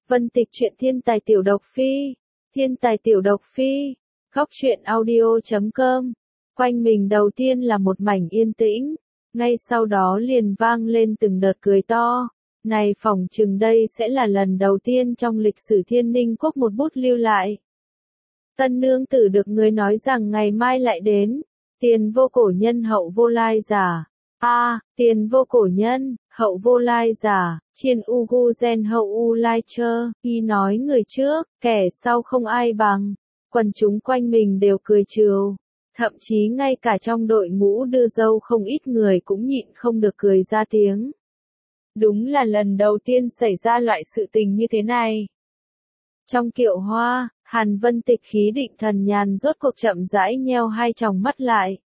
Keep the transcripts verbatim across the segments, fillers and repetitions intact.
Vân Tịch truyện thiên tài tiểu độc phi, thiên tài tiểu độc phi, góc truyện audio chấm com. Quanh mình đầu tiên là một mảnh yên tĩnh, ngay sau đó liền vang lên từng đợt cười to. Này phỏng chừng đây sẽ là lần đầu tiên trong lịch sử Thiên Ninh Quốc một bút lưu lại. Tân nương tử được người nói rằng ngày mai lại đến, tiền vô cổ nhân hậu vô lai giả. A, à, tiền vô cổ nhân, hậu vô lai giả, chiên u gu gen hậu u lai chơ, y nói người trước, kẻ sau không ai bằng. Quần chúng quanh mình đều cười trừ. Thậm chí ngay cả trong đội ngũ đưa dâu không ít người cũng nhịn không được cười ra tiếng. Đúng là lần đầu tiên xảy ra loại sự tình như thế này. Trong kiệu hoa, Hàn Vân Tịch khí định thần nhàn rốt cuộc chậm rãi nheo hai tròng mắt lại.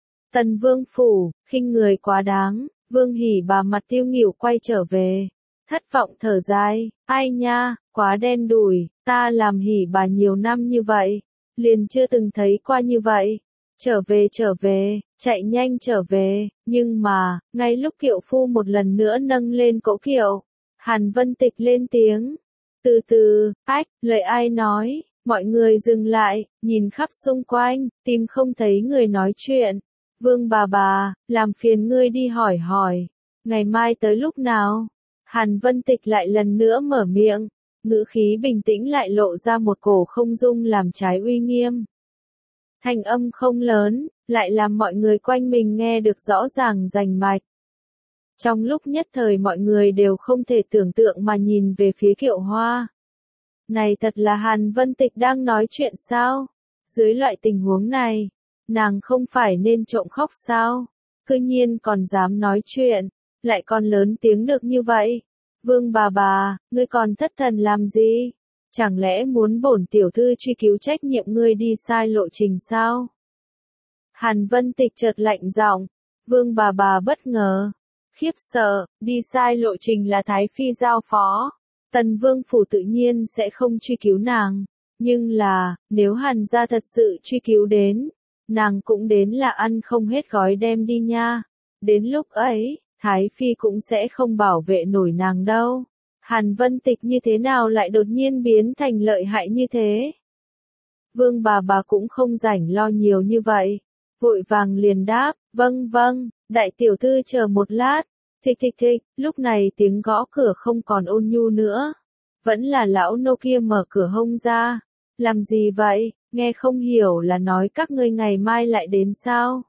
Tần Vương phủ, khinh người quá đáng, Vương Hỉ bà mặt tiêu nghỉu quay trở về. Thất vọng thở dài, ai nha, quá đen đủi, ta làm Hỉ bà nhiều năm như vậy, liền chưa từng thấy qua như vậy. Trở về trở về, chạy nhanh trở về, nhưng mà, ngay lúc kiệu phu một lần nữa nâng lên cỗ kiệu, Hàn Vân Tịch lên tiếng. Từ từ, ách, lời ai nói, mọi người dừng lại, nhìn khắp xung quanh, tìm không thấy người nói chuyện. Vương bà bà, làm phiền ngươi đi hỏi hỏi, ngày mai tới lúc nào? Hàn Vân Tịch lại lần nữa mở miệng, ngữ khí bình tĩnh lại lộ ra một cổ không dung làm trái uy nghiêm. Thanh âm không lớn, lại làm mọi người quanh mình nghe được rõ ràng rành mạch. Trong lúc nhất thời mọi người đều không thể tưởng tượng mà nhìn về phía kiệu hoa. Này thật là Hàn Vân Tịch đang nói chuyện sao? Dưới loại tình huống này, nàng không phải nên trộm khóc sao? Cư nhiên còn dám nói chuyện, lại còn lớn tiếng được như vậy. Vương bà bà, ngươi còn thất thần làm gì? Chẳng lẽ muốn bổn tiểu thư truy cứu trách nhiệm ngươi đi sai lộ trình sao? Hàn Vân Tịch chợt lạnh giọng, Vương bà bà bất ngờ, khiếp sợ, đi sai lộ trình là Thái Phi giao phó. Tần Vương phủ tự nhiên sẽ không truy cứu nàng, nhưng là, nếu Hàn gia thật sự truy cứu đến, nàng cũng đến là ăn không hết gói đem đi nha. Đến lúc ấy, Thái Phi cũng sẽ không bảo vệ nổi nàng đâu. Hàn Vân Tịch như thế nào lại đột nhiên biến thành lợi hại như thế? Vương bà bà cũng không rảnh lo nhiều như vậy, vội vàng liền đáp, vâng vâng, đại tiểu thư chờ một lát. Thịch thịch thịch, lúc này tiếng gõ cửa không còn ôn nhu nữa. Vẫn là lão nô kia mở cửa hông ra. Làm gì vậy, nghe không hiểu là nói các ngươi ngày mai lại đến sao?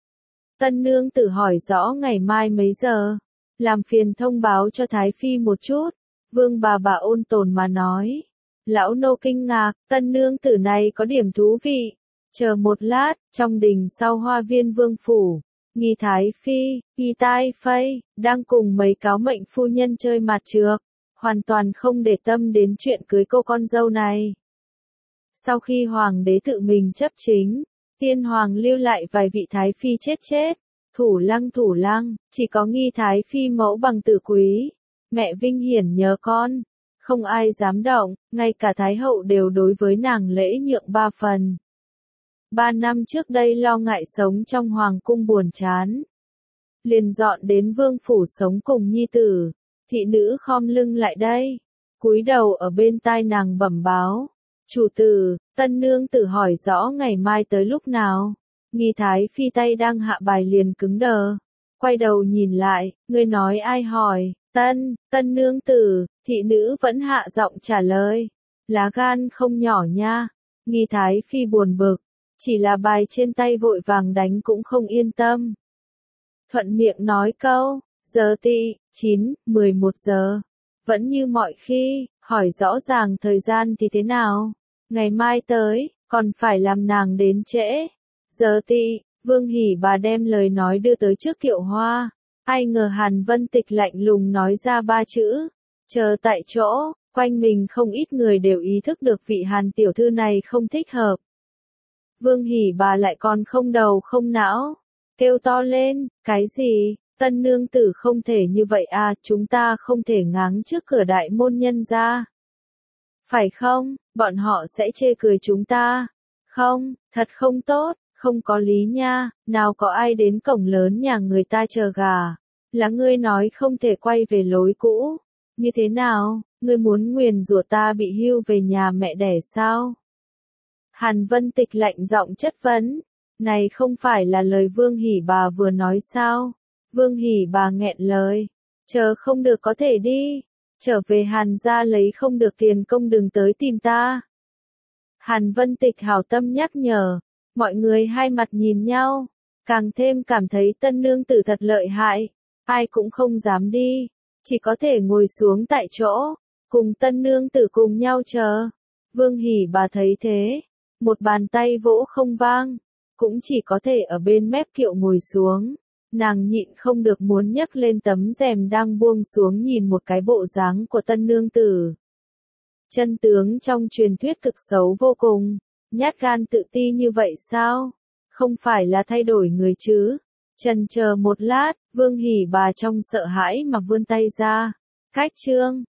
Tân nương tử hỏi rõ ngày mai mấy giờ. Làm phiền thông báo cho Thái Phi một chút. Vương bà bà ôn tồn mà nói. Lão nô kinh ngạc, tân nương tử này có điểm thú vị. Chờ một lát, trong đình sau hoa viên vương phủ. Nghi Thái Phi, Nghi Tai Phây, đang cùng mấy cáo mệnh phu nhân chơi mặt trược, hoàn toàn không để tâm đến chuyện cưới cô con dâu này. Sau khi hoàng đế tự mình chấp chính, tiên hoàng lưu lại vài vị Thái Phi chết chết, thủ lăng thủ lăng, chỉ có Nghi Thái Phi mẫu bằng tử quý, mẹ vinh hiển nhớ con, không ai dám động, ngay cả Thái hậu đều đối với nàng lễ nhượng ba phần. Ba năm trước đây lo ngại sống trong hoàng cung buồn chán, liền dọn đến vương phủ sống cùng nhi tử. Thị nữ khom lưng lại đây, cúi đầu ở bên tai nàng bẩm báo, chủ tử, tân nương tử hỏi rõ ngày mai tới lúc nào. Nghi Thái Phi tay đang hạ bài liền cứng đờ, quay đầu nhìn lại, ngươi nói ai hỏi? Tân, tân nương tử. Thị nữ vẫn hạ giọng trả lời, lá gan không nhỏ nha. Nghi Thái Phi buồn bực, chỉ là bài trên tay vội vàng đánh cũng không yên tâm. Thuận miệng nói câu, giờ tị, chín, mười một giờ. Vẫn như mọi khi, hỏi rõ ràng thời gian thì thế nào? Ngày mai tới, còn phải làm nàng đến trễ. Giờ tị, Vương Hỉ bà đem lời nói đưa tới trước kiệu hoa. Ai ngờ Hàn Vân Tịch lạnh lùng nói ra ba chữ. Chờ tại chỗ, quanh mình không ít người đều ý thức được vị Hàn tiểu thư này không thích hợp. Vương Hỉ bà lại còn không đầu không não, kêu to lên, cái gì, tân nương tử không thể như vậy à, chúng ta không thể ngáng trước cửa đại môn nhân ra. Phải không, bọn họ sẽ chê cười chúng ta. Không, thật không tốt, không có lý nha, nào có ai đến cổng lớn nhà người ta chờ gà. Là ngươi nói không thể quay về lối cũ. Như thế nào, Ngươi muốn nguyền rủa ta bị hưu về nhà mẹ đẻ sao? Hàn Vân Tịch lạnh giọng chất vấn. Này không phải là lời Vương Hỉ Bà vừa nói sao? Vương Hỉ Bà nghẹn lời. Chờ không được có thể đi. Trở về Hàn gia lấy không được tiền công đừng tới tìm ta. Hàn Vân Tịch hảo tâm nhắc nhở. Mọi người hai mặt nhìn nhau. Càng thêm cảm thấy tân nương tử thật lợi hại. Ai cũng không dám đi. Chỉ có thể ngồi xuống tại chỗ. Cùng tân nương tử cùng nhau chờ. Vương Hỉ Bà thấy thế. Một bàn tay vỗ không vang. Cũng chỉ có thể ở bên mép kiệu ngồi xuống. Nàng nhịn không được muốn nhấc lên tấm rèm đang buông xuống nhìn một cái bộ dáng của tân nương tử. Chân tướng trong truyền thuyết cực xấu vô cùng. Nhát gan tự ti như vậy sao? Không phải là thay đổi người chứ? Chần chờ một lát, Vương Hỉ Bà trong sợ hãi mà vươn tay ra. Cách trương.